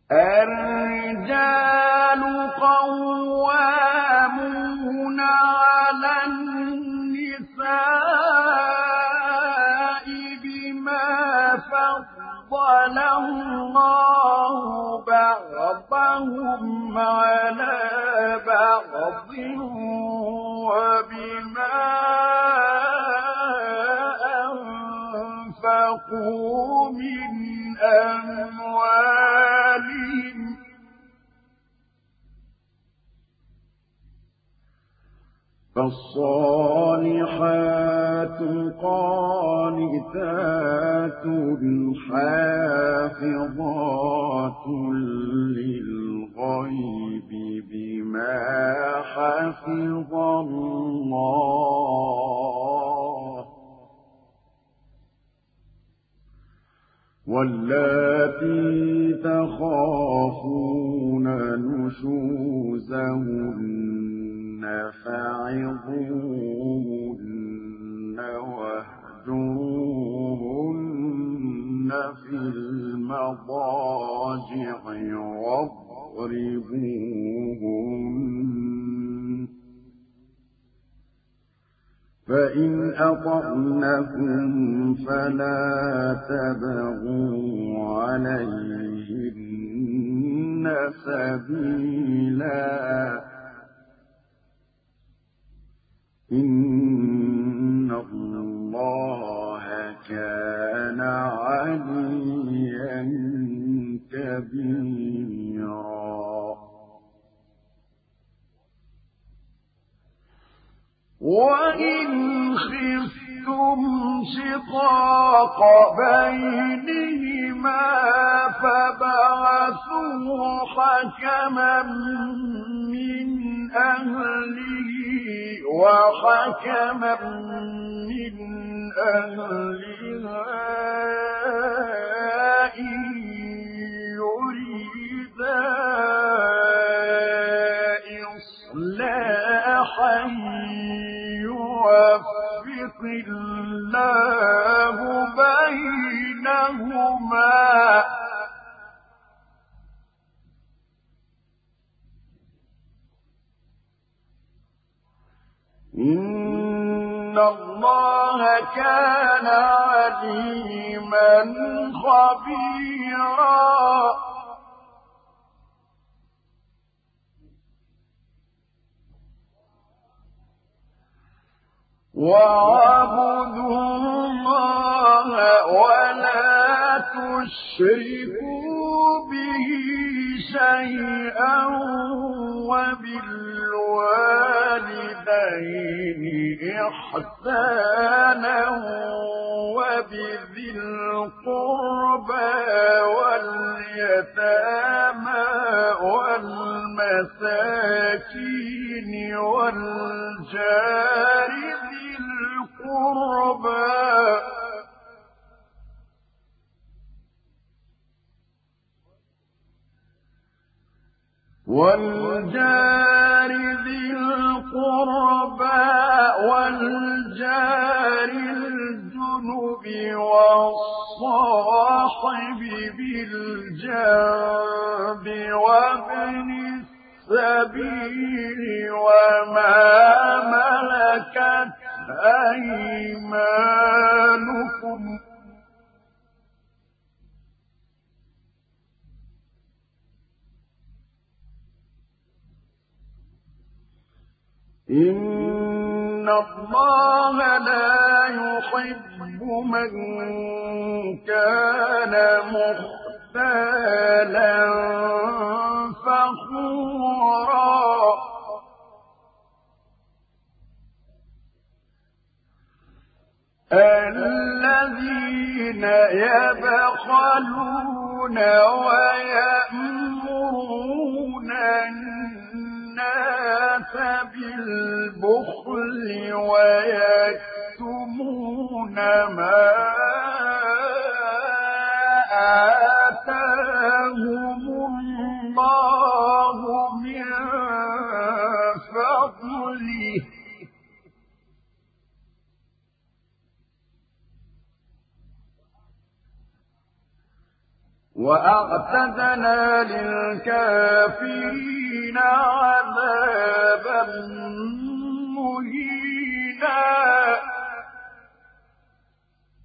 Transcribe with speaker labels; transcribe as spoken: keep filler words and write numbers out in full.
Speaker 1: الرجال قوامون على النساء بما فضل الله بعضهم على بعض وبما أنفقوا من أموالهم فالصالحات قانتات حافظات للغيب بما حفظ الله واللاتي تخافون نشوزهن فعظوهن واهجروهن في المضاجع واضربوهن فإن أطعنكم فلا تبغوا عليهن سبيلا إن الله كان عليا كبيرا وإن خفتم شقاق بينهما فابعثوا حكما من أهله وحكما من أهلها إن يريدا إصلاحا يوفق الله بينهما إن الله كان عليما خبيرا واعبدوا الله ولا تشركوا به شيئا وبالوالدين إحسانا وبذي القربى واليتامى والمساكين والجار ذي القربى والجار ذي القربى والجار الجنب والصاحب بالجنب وابن السبيل وما ملكت أيمانكم إن الله لا يحب من كان مختالا فخورا الذين يبخلون ويأمرون الناس بالبخل ويكتمون ما آتاهم الله من فضله وأعتدنا للكافرين عذابا